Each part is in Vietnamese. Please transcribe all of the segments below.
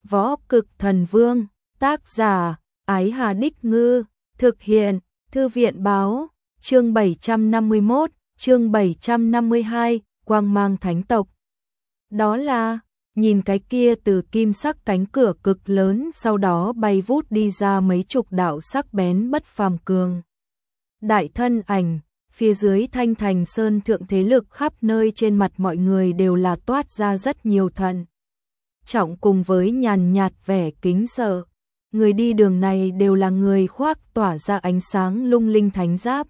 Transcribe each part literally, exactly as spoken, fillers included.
Võ Cực Thần Vương, tác giả, Ái Hà Đích Ngư, thực hiện, Thư viện Báo, chương bảy trăm năm mươi mốt, chương bảy trăm năm mươi hai, Quang Mang Thánh Tộc. Đó là, nhìn cái kia từ kim sắc cánh cửa cực lớn sau đó bay vút đi ra mấy chục đạo sắc bén bất phàm cường. Đại thân ảnh, phía dưới Thanh Thành Sơn thượng thế lực khắp nơi trên mặt mọi người đều là toát ra rất nhiều thận trọng cùng với nhàn nhạt vẻ kính sợ. Người đi đường này đều là người khoác tỏa ra ánh sáng lung linh thánh giáp.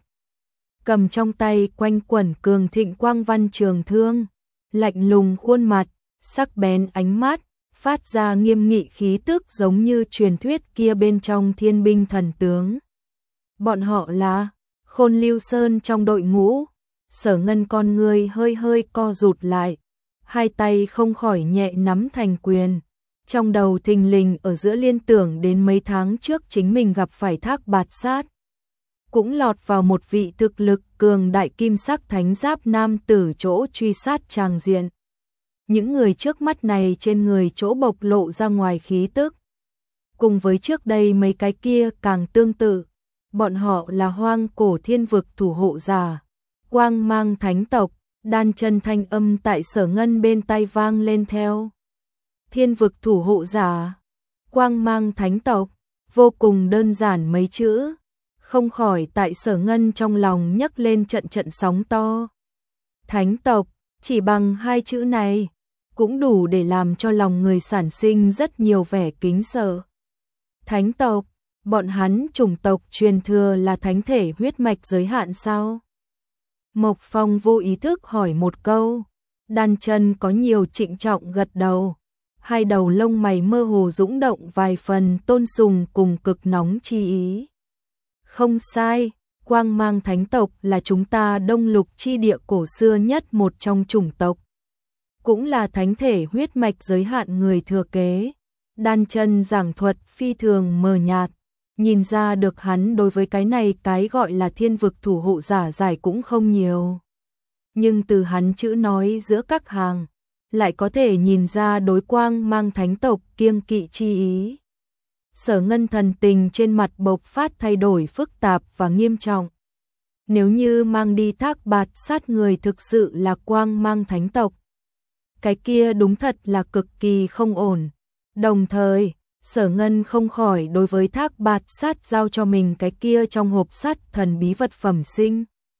Cầm trong tay quanh quẩn cường thịnh quang văn trường thương, lạnh lùng khuôn mặt, sắc bén ánh mắt, phát ra nghiêm nghị khí tức giống như truyền thuyết kia bên trong thiên binh thần tướng. Bọn họ là Khôn Lưu Sơn trong đội ngũ. Sở Ngân con người hơi hơi co rụt lại, hai tay không khỏi nhẹ nắm thành quyền. Trong đầu thình lình ở giữa liên tưởng đến mấy tháng trước chính mình gặp phải Thác Bạt Sát. Cũng lọt vào một vị thực lực cường đại kim sắc thánh giáp nam tử chỗ truy sát tràng diện. Những người trước mắt này trên người chỗ bộc lộ ra ngoài khí tức. Cùng với trước đây mấy cái kia càng tương tự. Bọn họ là Hoang Cổ Thiên Vực thủ hộ giả, Quang Mang Thánh Tộc. Đan chân thanh âm tại Sở Ngân bên tai vang lên theo. Thiên Vực thủ hộ giả, Quang Mang Thánh Tộc, vô cùng đơn giản mấy chữ, không khỏi tại Sở Ngân trong lòng nhấc lên trận trận sóng to. Thánh tộc, chỉ bằng hai chữ này, cũng đủ để làm cho lòng người sản sinh rất nhiều vẻ kính sợ. Thánh tộc, bọn hắn chủng tộc truyền thừa là thánh thể huyết mạch giới hạn sao? Mộc Phong vô ý thức hỏi một câu, Đan chân có nhiều trịnh trọng gật đầu, hai đầu lông mày mơ hồ dũng động vài phần tôn sùng cùng cực nóng chi ý. Không sai, Quang Mang Thánh Tộc là chúng ta Đông Lục chi địa cổ xưa nhất một trong chủng tộc. Cũng là thánh thể huyết mạch giới hạn người thừa kế. Đan chân giảng thuật phi thường mờ nhạt, nhìn ra được hắn đối với cái này cái gọi là Thiên Vực thủ hộ giả giải cũng không nhiều. Nhưng từ hắn chữ nói giữa các hàng, lại có thể nhìn ra đối Quang Mang Thánh Tộc kiêng kỵ chi ý. Sở Ngân thần tình trên mặt bộc phát thay đổi phức tạp và nghiêm trọng. Nếu như mang đi Thác Bạt Sát người thực sự là Quang Mang Thánh Tộc, cái kia đúng thật là cực kỳ không ổn. Đồng thời, Sở Ngân không khỏi đối với Thác Bạt Sát giao cho mình cái kia trong hộp sắt thần bí vật phẩm sinh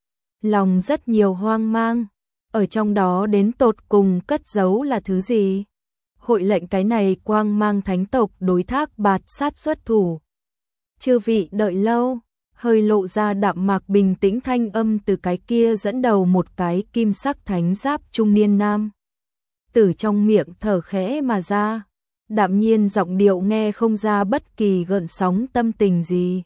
lòng rất nhiều hoang mang. Ở trong đó đến tột cùng cất giấu là thứ gì? Hội lệnh cái này Quang Mang Thánh Tộc đối Thác Bạt Sát xuất thủ. Chư vị đợi lâu, hơi lộ ra đạm mạc bình tĩnh thanh âm từ cái kia dẫn đầu một cái kim sắc thánh giáp trung niên nam. Từ trong miệng thở khẽ mà ra, đạm nhiên giọng điệu nghe không ra bất kỳ gợn sóng tâm tình gì.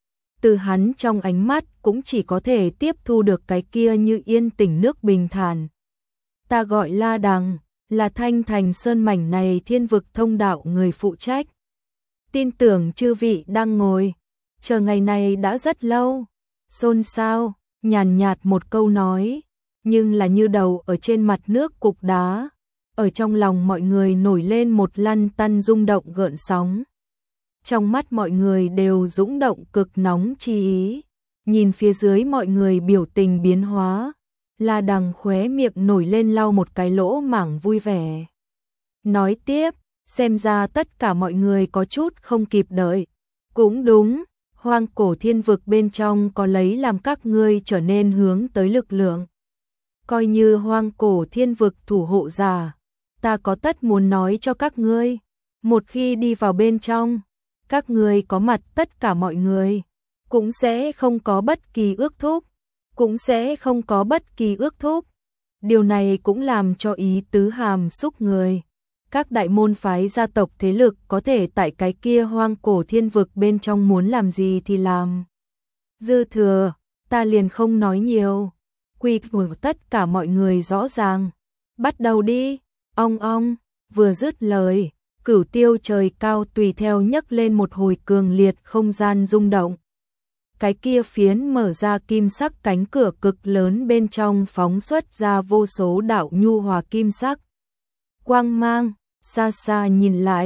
Từ hắn trong ánh mắt cũng chỉ có thể tiếp thu được cái kia như yên tĩnh nước bình thản. Ta gọi La Đằng, là Thanh Thành Sơn mảnh này Thiên Vực thông đạo người phụ trách. Tin tưởng chư vị đang ngồi, chờ ngày này đã rất lâu. Xôn xao, nhàn nhạt một câu nói, nhưng là như đầu ở trên mặt nước cục đá. Ở trong lòng mọi người nổi lên một lăn tăn rung động gợn sóng. Trong mắt mọi người đều dũng động cực nóng chi ý. Nhìn phía dưới mọi người biểu tình biến hóa, La Đằng khóe miệng nổi lên lau một cái lỗ mảng vui vẻ. Nói tiếp, xem ra tất cả mọi người có chút không kịp đợi. Cũng đúng, Hoang Cổ Thiên Vực bên trong có lấy làm các ngươi trở nên hướng tới lực lượng. Coi như Hoang Cổ Thiên Vực thủ hộ giả, ta có tất muốn nói cho các ngươi, một khi đi vào bên trong, các ngươi có mặt tất cả mọi người, cũng sẽ không có bất kỳ ước thúc, cũng sẽ không có bất kỳ ước thúc. Điều này cũng làm cho ý tứ hàm xúc người. Các đại môn phái gia tộc thế lực có thể tại cái kia Hoang Cổ Thiên Vực bên trong muốn làm gì thì làm. Dư thừa, ta liền không nói nhiều. Quy của tất cả mọi người rõ ràng. Bắt đầu đi. Ong ong, vừa dứt lời, cửu tiêu trời cao tùy theo nhấc lên một hồi cường liệt không gian rung động. Cái kia phiến mở ra kim sắc cánh cửa cực lớn bên trong phóng xuất ra vô số đạo nhu hòa kim sắc. Quang mang, xa xa nhìn lại,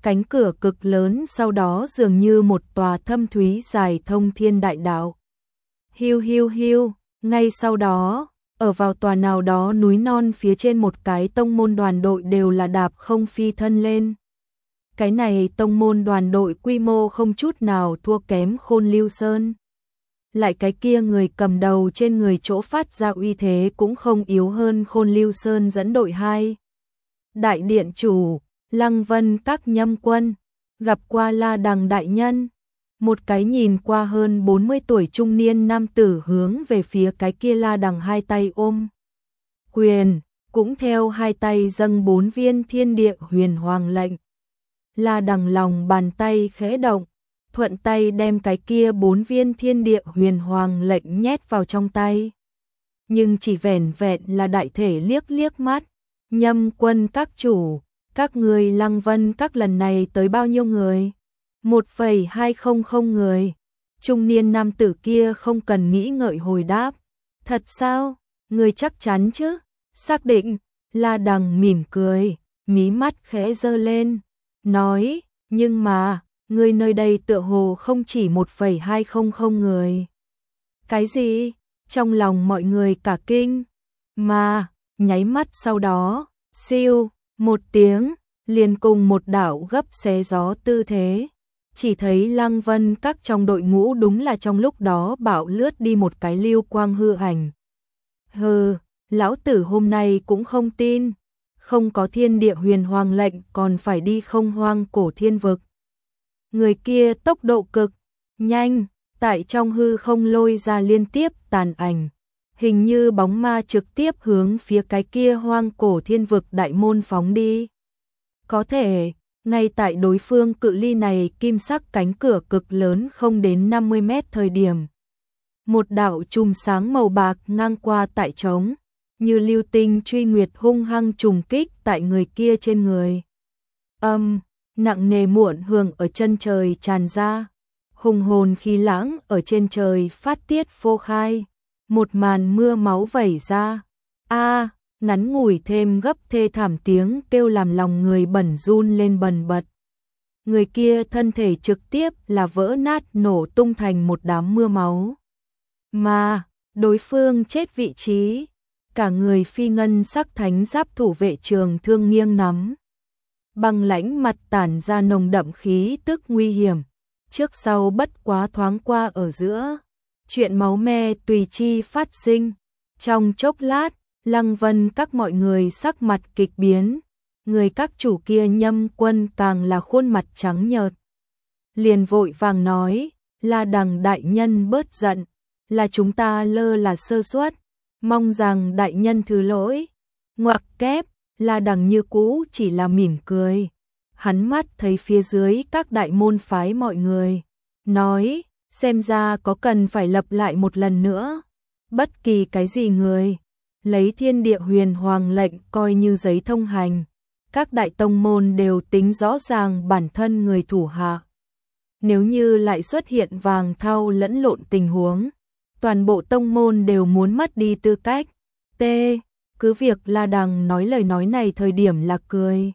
Cánh cửa cực lớn sau đó dường như một tòa thâm thúy dài thông thiên đại đạo. Hiu hiu hiu, ngay sau đó, ở vào tòa nào đó núi non phía trên một cái tông môn đoàn đội đều là đạp không phi thân lên. Cái này tông môn đoàn đội quy mô không chút nào thua kém Khôn Lưu Sơn. Lại cái kia người cầm đầu trên người chỗ phát ra uy thế cũng không yếu hơn Khôn Lưu Sơn dẫn đội hai. Đại điện chủ, Lăng Vân các nhâm quân, gặp qua La Đằng đại nhân. Một cái nhìn qua hơn bốn mươi tuổi trung niên nam tử hướng về phía cái kia La Đằng hai tay ôm quyền, cũng theo hai tay dâng bốn viên thiên địa huyền hoàng lệnh. La Đằng lòng bàn tay khẽ động, thuận tay đem cái kia bốn viên thiên địa huyền hoàng lệnh nhét vào trong tay. Nhưng chỉ vẻn vẹn là đại thể liếc liếc mắt, nhâm quân các chủ, các người Lăng Vân các lần này tới bao nhiêu người? một phẩy hai không không người. Trung niên nam tử kia không cần nghĩ ngợi hồi đáp. Thật sao? Người chắc chắn chứ? Xác định. La Đằng mỉm cười, mí mắt khẽ giơ lên, nói, nhưng mà, người nơi đây tựa hồ không chỉ một phẩy hai không không người. Cái gì? Trong lòng mọi người cả kinh. Mà, nháy mắt sau đó, siêu, một tiếng, liền cùng một đảo gấp xé gió tư thế. Chỉ thấy Lăng Vân các trong đội ngũ đúng là trong lúc đó bạo lướt đi một cái lưu quang hư ảnh. Hừ, lão tử hôm nay cũng không tin, không có thiên địa huyền hoàng lệnh còn phải đi không hoang cổ thiên vực. Người kia tốc độ cực nhanh, tại trong hư không lôi ra liên tiếp tàn ảnh, hình như bóng ma trực tiếp hướng phía cái kia hoang cổ thiên vực đại môn phóng đi. Có thể, ngay tại đối phương cự ly này kim sắc cánh cửa cực lớn không đến năm mươi mét thời điểm. Một đạo chùm sáng màu bạc ngang qua tại trống, như lưu tinh truy nguyệt hung hăng trùng kích tại người kia trên người. Âm, nặng nề muộn hưởng ở chân trời tràn ra, hùng hồn khí lãng ở trên trời phát tiết phô khai, một màn mưa máu vẩy ra. A, ngắn ngủi thêm gấp thê thảm tiếng kêu làm lòng người bẩn run lên bần bật. Người kia thân thể trực tiếp là vỡ nát nổ tung thành một đám mưa máu. Mà, đối phương chết vị trí, cả người phi ngân sắc thánh giáp thủ vệ trường thương nghiêng nắm. Băng lãnh mặt tản ra nồng đậm khí tức nguy hiểm, trước sau bất quá thoáng qua ở giữa. Chuyện máu me tùy chi phát sinh, trong chốc lát, Lăng Vân các mọi người sắc mặt kịch biến, người các chủ kia nhâm quân càng là khuôn mặt trắng nhợt. Liền vội vàng nói, La Đằng đại nhân bớt giận, là chúng ta lơ là sơ suất, mong rằng đại nhân thứ lỗi. Ngoặc kép, La Đằng như cũ chỉ là mỉm cười. Hắn mắt thấy phía dưới các đại môn phái mọi người, nói, xem ra có cần phải lập lại một lần nữa. Bất kỳ cái gì người lấy thiên địa huyền hoàng lệnh coi như giấy thông hành, các đại tông môn đều tính rõ ràng bản thân người thủ hạ. Nếu như lại xuất hiện vàng thau lẫn lộn tình huống, toàn bộ tông môn đều muốn mất đi tư cách. T. Cứ việc La Đằng nói lời nói này thời điểm là cười.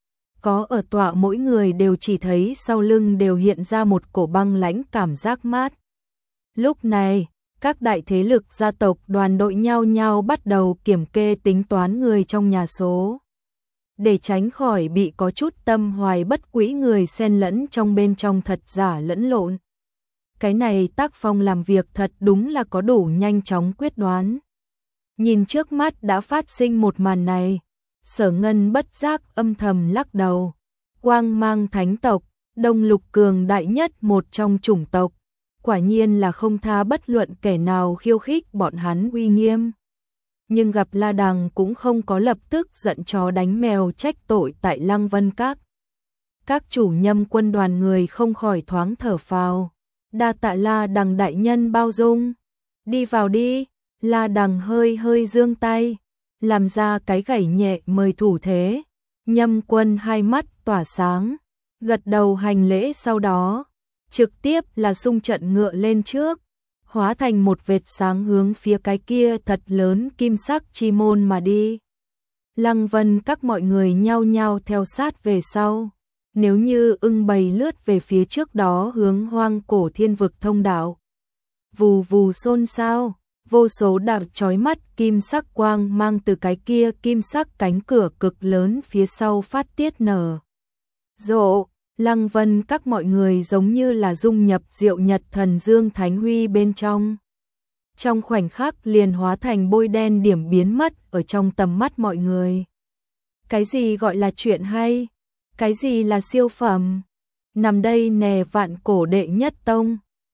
Có ở tọa mỗi người đều chỉ thấy sau lưng đều hiện ra một cổ băng lãnh cảm giác mát. Lúc này, các đại thế lực gia tộc đoàn đội nhau nhau bắt đầu kiểm kê tính toán người trong nhà số. Để tránh khỏi bị có chút tâm hoài bất quỹ người xen lẫn trong bên trong thật giả lẫn lộn. Cái này tác phong làm việc thật đúng là có đủ nhanh chóng quyết đoán. Nhìn trước mắt đã phát sinh một màn này, Sở Ngân bất giác âm thầm lắc đầu. Quang Mang thánh tộc, Đông Lục cường đại nhất một trong chủng tộc, quả nhiên là không tha bất luận kẻ nào khiêu khích bọn hắn uy nghiêm. Nhưng gặp La Đằng cũng không có lập tức giận chó đánh mèo trách tội tại Lăng Vân Các. Các chủ nhâm quân đoàn người không khỏi thoáng thở phào. Đa tạ La Đằng đại nhân bao dung. Đi vào đi. La Đằng hơi hơi giương tay, làm ra cái gảy nhẹ mời thủ thế. Nhâm quân hai mắt tỏa sáng, gật đầu hành lễ, sau đó trực tiếp là xung trận ngựa lên trước, hóa thành một vệt sáng hướng phía cái kia thật lớn kim sắc chi môn mà đi. Lăng Vân các mọi người nhao nhao theo sát về sau. nếu như ưng bầy lướt về phía trước đó hướng hoang cổ thiên vực thông đạo. Vù vù xôn xao, vô số đạo chói mắt kim sắc quang mang từ cái kia kim sắc cánh cửa cực lớn phía sau phát tiết nở. Rộ, Lăng Vân các mọi người giống như là dung nhập diệu nhật thần dương thánh huy bên trong. Trong khoảnh khắc liền hóa thành bôi đen điểm biến mất ở trong tầm mắt mọi người. Cái gì gọi là chuyện hay? Cái gì là siêu phẩm? Nằm đây nè vạn cổ đệ nhất tông.